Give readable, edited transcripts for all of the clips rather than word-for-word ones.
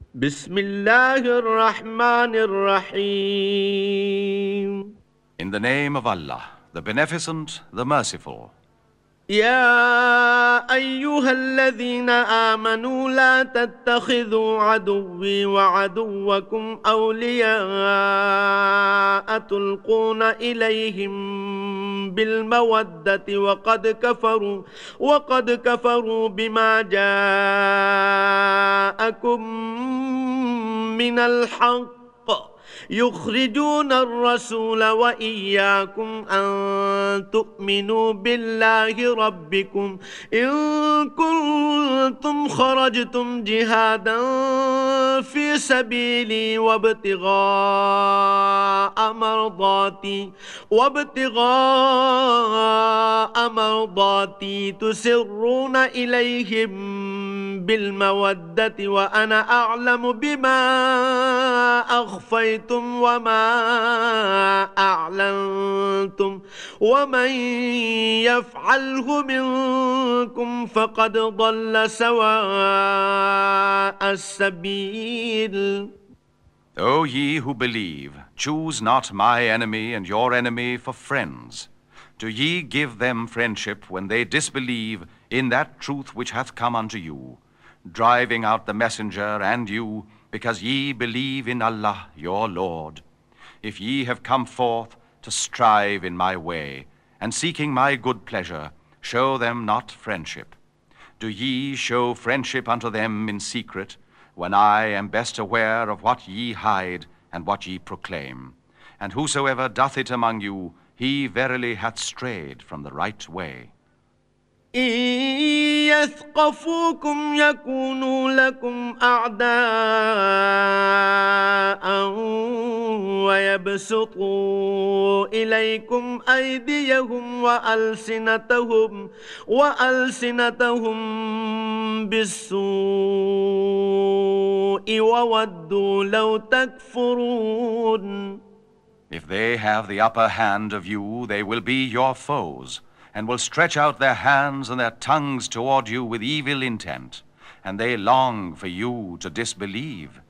بسم الله الرحمن الرحيم. In the name of Allah, the Beneficent, the Merciful. يا أيها الذين آمنوا لا تتخذوا عدوي وعدوكم أولياء تلقون إليهم بالمودة وقد كفروا بما جاءكم من الحق يخرجون الرسول وإياكم أن تؤمنوا بالله ربكم إن كنتم خرجتم جهادا في سبيلي وابتغاء مرضاتي تسرون إليهم بالمودة وأنا أعلم بما أخفيتم وما أعلنتم ومن يفعله منكم فقد ضل سواء السبيل. O ye who believe, choose not my enemy and your enemy for friends. Do ye give them friendship when they disbelieve in that truth which hath come unto you, driving out the messenger and you, because ye believe in Allah your Lord? If ye have come forth to strive in my way, and seeking my good pleasure, show them not friendship. Do ye show friendship unto them in secret, when I am best aware of what ye hide and what ye proclaim? And whosoever doth it among you, he verily hath strayed from the right way. إن يثقفوكم يكونوا لكم أعداء ويبسطوا إليكم أيديهم وألسنتهم بالسوء وودوا لو تكفرون. If they have the upper hand of you, they will be your foes, and will stretch out their hands and their tongues toward you with evil intent, and they long for you to disbelieve.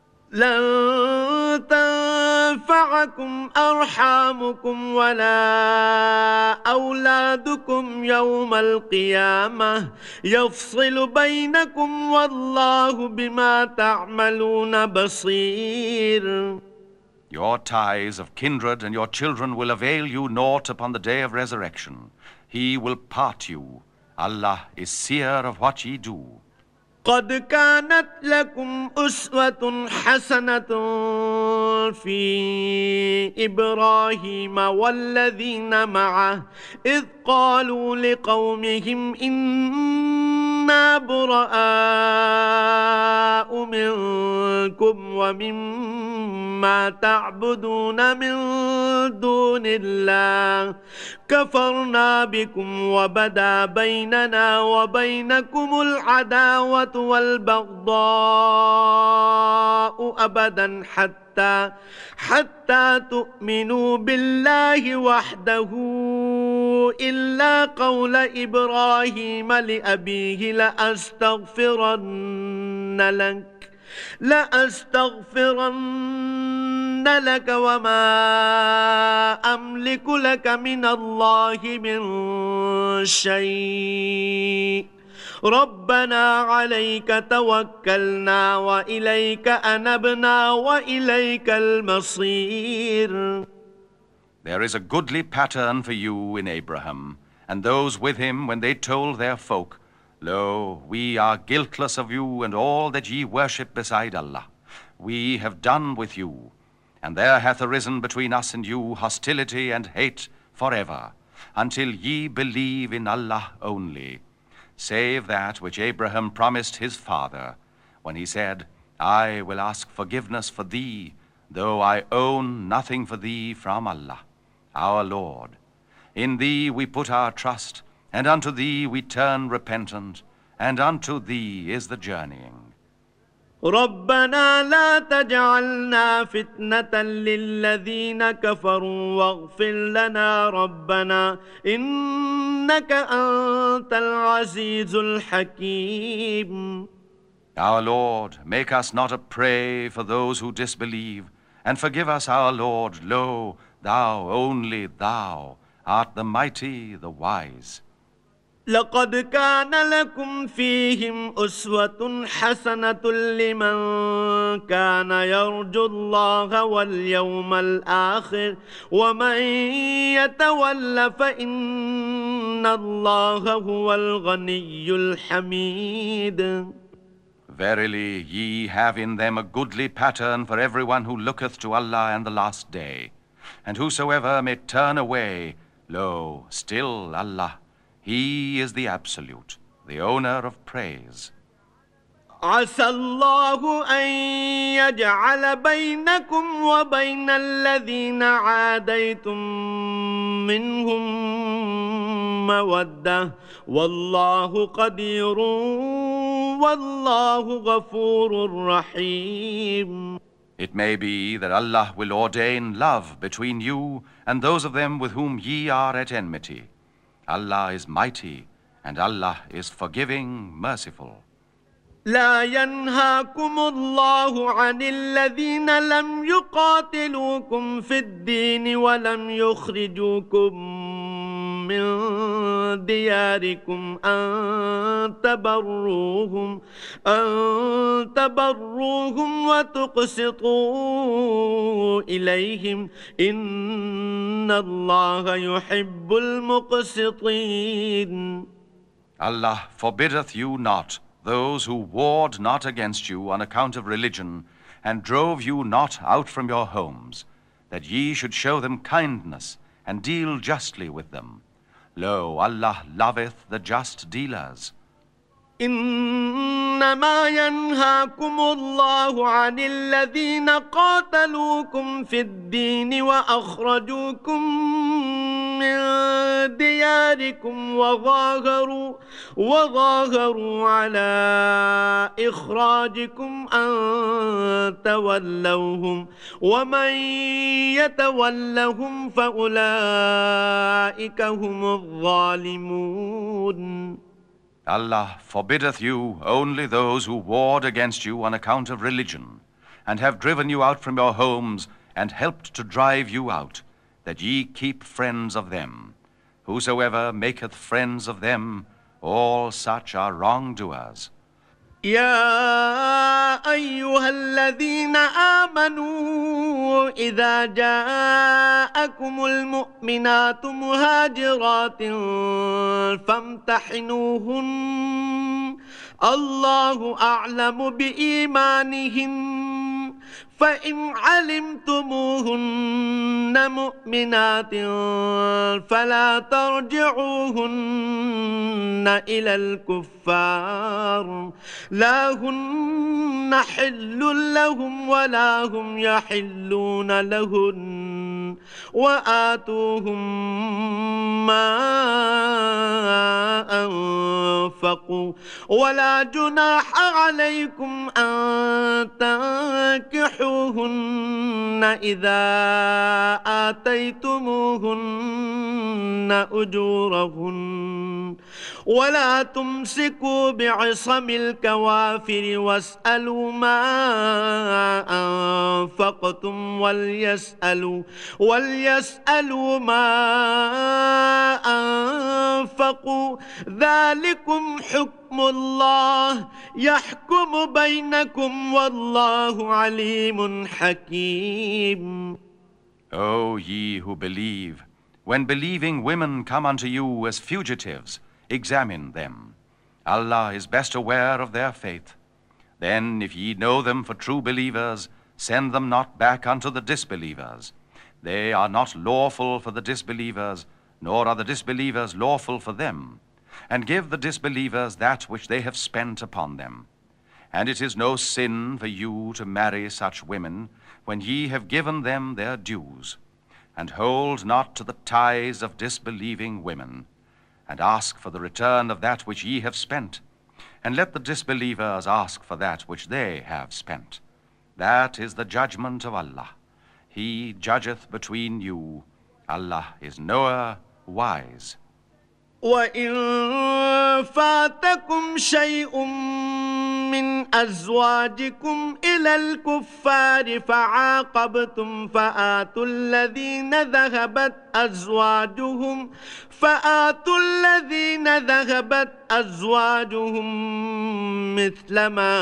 لن تنفعكم أرحامكم ولا أولادكم يوم القيامة يفصل بينكم والله بما تعملون بصير. Your ties of kindred and your children will avail you naught upon the day of resurrection. He will part you. Allah is seer of what ye do. قد كانت لكم أسوة حسنة في إبراهيم والذين معه إذ قالوا لقومهم إنا براء منكم ومما تعبدون من دون الله كفرنا بكم وبدا بيننا وبينكم العداوة والبغضاء أبدا حتى تؤمنوا بالله وحده إلا قول إبراهيم لأبيه لأستغفرن لك وما أملك لك من الله من شيء ربنا عليك توكلنا وإليك أنبنا وإليك المصير. There is a goodly pattern for you in Abraham, and those with him when they told their folk, Lo, we are guiltless of you and all that ye worship beside Allah. We have done with you, and there hath arisen between us and you hostility and hate forever, until ye believe in Allah only, save that which Abraham promised his father, when he said, I will ask forgiveness for thee, though I own nothing for thee from Allah, our Lord. In thee we put our trust, and unto thee we turn repentant, and unto thee is the journeying. ربنا لا تجعلنا فتنة للذين كفروا واغفر لنا ربنا إنك أنت العزيز الحكيم. Our Lord, make us not a prey for those who disbelieve, and forgive us, our Lord. Lo, Thou, only Thou, art the mighty, the wise. لقد كان لكم فيهم أسوة حسنة لمن كان يرجو الله واليوم الآخر ومن يتول فإن الله هو الغني الحميد. Verily, ye have in them a goodly pattern for everyone who looketh to Allah and the last day. And whosoever may turn away, lo, still Allah, He is the Absolute, the owner of praise. عسى الله أن يجعل بينكم وبين الذين عاديتم منهم مودة والله قدير والله غفور رحيم. It may be that Allah will ordain love between you and those of them with whom ye are at enmity. Allah is mighty, and Allah is forgiving, merciful. لا ينهاكم الله عن الذين لم يقاتلوكم في الدين ولم يخرجوكم من دياركم أن تبروهم وتقسطوا إليهم إن الله يحب المقسطين. Allah forbiddeth you not those who warred not against you on account of religion, and drove you not out from your homes, that ye should show them kindness, and deal justly with them. Lo, Allah loveth the just dealers. إنما ينهاكم الله عن الذين قاتلوكم في الدين وأخرجوكم من دياركم وظاهروا على إخراجكم أن تولوهم ومن يتولهم فأولئك هم الظالمون. Allah forbiddeth you only those who warred against you on account of religion, and have driven you out from your homes, and helped to drive you out, that ye keep friends of them. Whosoever maketh friends of them, all such are wrongdoers. يا أيها الذين آمنوا إذا جاءكم المؤمنات مهاجرات فامتحنوهن الله أعلم بإيمانهن فإن علمتموهن مؤمنات فلا ترجعوهن إلى الكفار لا هن حل لهم ولا هم يحلون لهن وآتوهم ما أنفقوا ولا جناح عليكم أن تنكحوهن إذا آتيتموهن أجورهن ولا تمسكوا بعصم الكوافر واسألوا ما أنفقتم وليسألوا ما أنفقوا ذلكم حكم الله يحكم بينكم والله عليم حكيم. O ye who believe, when believing women come unto you as fugitives, examine them. Allah is best aware of their faith. Then, if ye know them for true believers, send them not back unto the disbelievers. They are not lawful for the disbelievers, nor are the disbelievers lawful for them. And give the disbelievers that which they have spent upon them. And it is no sin for you to marry such women when ye have given them their dues. And hold not to the ties of disbelieving women, and ask for the return of that which ye have spent, and let the disbelievers ask for that which they have spent. That is the judgment of Allah. He judgeth between you. Allah is knower, wise. وإن فاتكم شيء من أزواجكم إلى الكفار فعاقبتم فآتوا الذين ذهبت أزواجهم مثل ما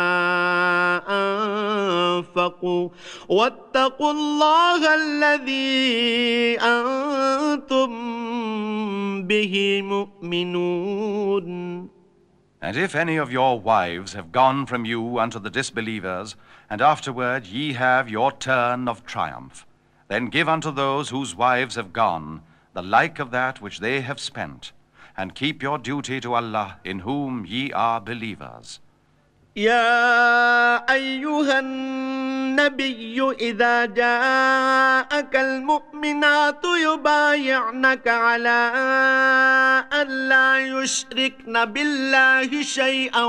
أنفقوا واتقوا الله الذي أنتم به مؤمنون. And if any of your wives have gone from you unto the disbelievers, and afterward ye have your turn of triumph, then give unto those whose wives have gone the like of that which they have spent, and keep your duty to Allah, in whom ye are believers. يا أيها النبي إذا جاءك المؤمنات يبايعنك على أن لا يشركن بالله شيئا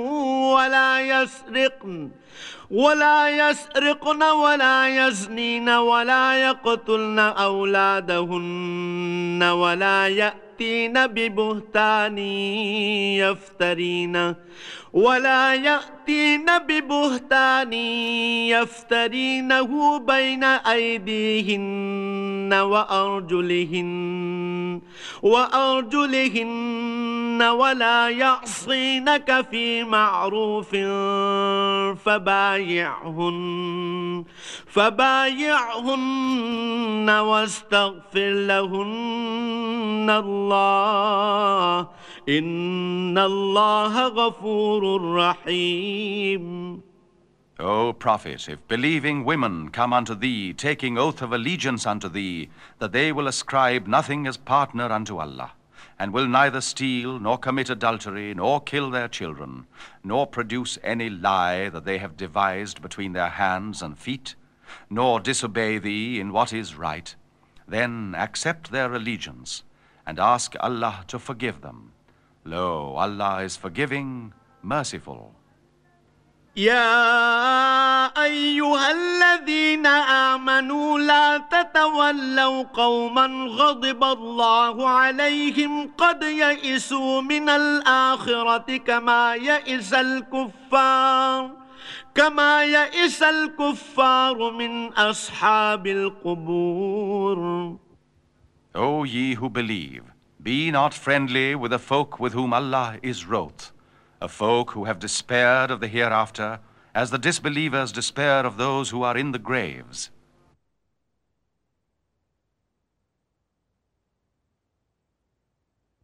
ولا يسرقن ولا يزنين ولا يقتلن أولادهن ولا يأتين ببهتان يفترينه بين أيديهن وأرجلهن ولا يعصينك في معروف فبايعهن واستغفر لهن الله إن الله غفور رحيم. O Prophet, if believing women come unto thee, taking oath of allegiance unto thee, that they will ascribe nothing as partner unto Allah, and will neither steal, nor commit adultery, nor kill their children, nor produce any lie that they have devised between their hands and feet, nor disobey thee in what is right, then accept their allegiance, and ask Allah to forgive them. Lo, Allah is forgiving, merciful. يا أيها الذين آمنوا لا تتولوا قوما غضب الله عليهم قد يئسوا من الآخرة كما يئس الكفار من أصحاب القبور. O ye who believe, be not friendly with the folk with whom Allah is wroth, a folk who have despaired of the hereafter, as the disbelievers despair of those who are in the graves.